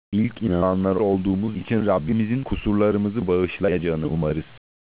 İlk inananlar olduğumuz için Rabbimizin kusurlarımızı bağışlayacağını umarız.